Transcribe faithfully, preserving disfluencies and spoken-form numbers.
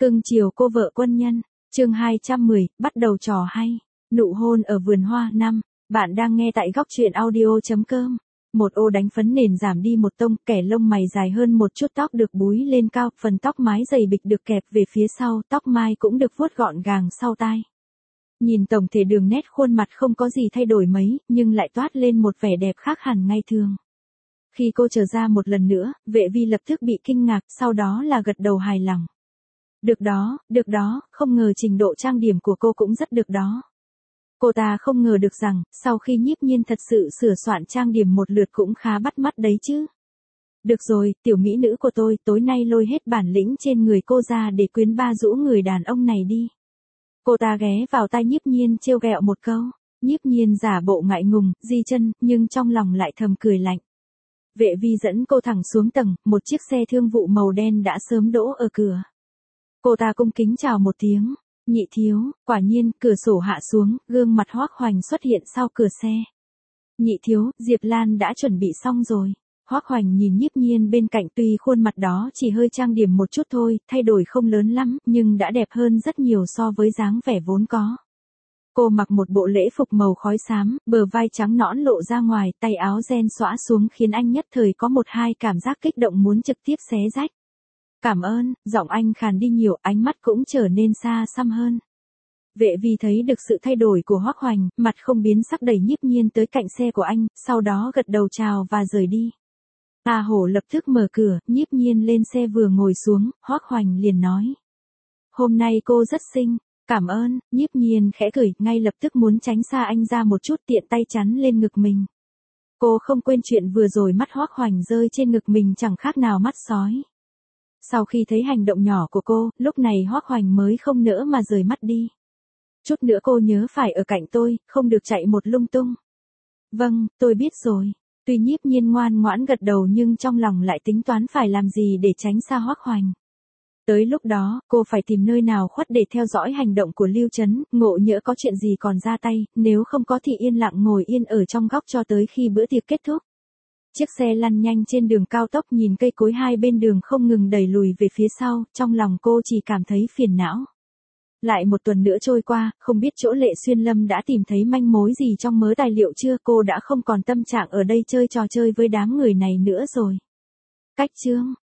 Cưng chiều cô vợ quân nhân, chương hai trăm mười, bắt đầu trò hay. Nụ hôn ở vườn hoa năm, bạn đang nghe tại góc truyện audio.com. Một ô đánh phấn nền giảm đi một tông, kẻ lông mày dài hơn một chút, tóc được búi lên cao, phần tóc mái dày bịch được kẹp về phía sau, tóc mai cũng được vuốt gọn gàng sau tai. Nhìn tổng thể đường nét khuôn mặt không có gì thay đổi mấy, nhưng lại toát lên một vẻ đẹp khác hẳn ngày thường. Khi cô trở ra một lần nữa, Vệ Vi lập tức bị kinh ngạc, sau đó là gật đầu hài lòng. Được đó, được đó, không ngờ trình độ trang điểm của cô cũng rất được đó. Cô ta không ngờ được rằng, sau khi Nhiếp Nhiên thật sự sửa soạn trang điểm một lượt cũng khá bắt mắt đấy chứ. Được rồi, tiểu mỹ nữ của tôi, tối nay lôi hết bản lĩnh trên người cô ra để quyến ba rũ người đàn ông này đi. Cô ta ghé vào tai Nhiếp Nhiên trêu ghẹo một câu. Nhiếp Nhiên giả bộ ngại ngùng, di chân, nhưng trong lòng lại thầm cười lạnh. Vệ Vi dẫn cô thẳng xuống tầng, một chiếc xe thương vụ màu đen đã sớm đỗ ở cửa. Cô ta cung kính chào một tiếng, nhị thiếu, quả nhiên, cửa sổ hạ xuống, gương mặt Hoắc Hoành xuất hiện sau cửa xe. Nhị thiếu, Diệp Lan đã chuẩn bị xong rồi. Hoắc Hoành nhìn Nhiếp Nhiên bên cạnh, tuy khuôn mặt đó chỉ hơi trang điểm một chút thôi, thay đổi không lớn lắm, nhưng đã đẹp hơn rất nhiều so với dáng vẻ vốn có. Cô mặc một bộ lễ phục màu khói xám, bờ vai trắng nõn lộ ra ngoài, tay áo ren xõa xuống khiến anh nhất thời có một hai cảm giác kích động muốn trực tiếp xé rách. Cảm ơn, giọng anh khàn đi nhiều, ánh mắt cũng trở nên xa xăm hơn. Vệ Vi thấy được sự thay đổi của Hoắc Hoành, mặt không biến sắc đẩy Nhiếp Nhiên tới cạnh xe của anh, sau đó gật đầu chào và rời đi. A Hổ lập tức mở cửa, Nhiếp Nhiên lên xe vừa ngồi xuống, Hoắc Hoành liền nói. Hôm nay cô rất xinh, cảm ơn, Nhiếp Nhiên khẽ cười, ngay lập tức muốn tránh xa anh ra một chút, tiện tay chắn lên ngực mình. Cô không quên chuyện vừa rồi, mắt Hoắc Hoành rơi trên ngực mình chẳng khác nào mắt sói. Sau khi thấy hành động nhỏ của cô, lúc này Hoắc Hoành mới không nỡ mà rời mắt đi. Chút nữa cô nhớ phải ở cạnh tôi, không được chạy một lung tung. Vâng, tôi biết rồi. Tuy Nhiếp Nhiên ngoan ngoãn gật đầu nhưng trong lòng lại tính toán phải làm gì để tránh xa Hoắc Hoành. Tới lúc đó, cô phải tìm nơi nào khuất để theo dõi hành động của Lưu Trấn, ngộ nhỡ có chuyện gì còn ra tay, nếu không có thì yên lặng ngồi yên ở trong góc cho tới khi bữa tiệc kết thúc. Chiếc xe lăn nhanh trên đường cao tốc, nhìn cây cối hai bên đường không ngừng đẩy lùi về phía sau, trong lòng cô chỉ cảm thấy phiền não. Lại một tuần nữa trôi qua, không biết chỗ Lệ Xuyên Lâm đã tìm thấy manh mối gì trong mớ tài liệu chưa, cô đã không còn tâm trạng ở đây chơi trò chơi với đám người này nữa rồi. Cách chương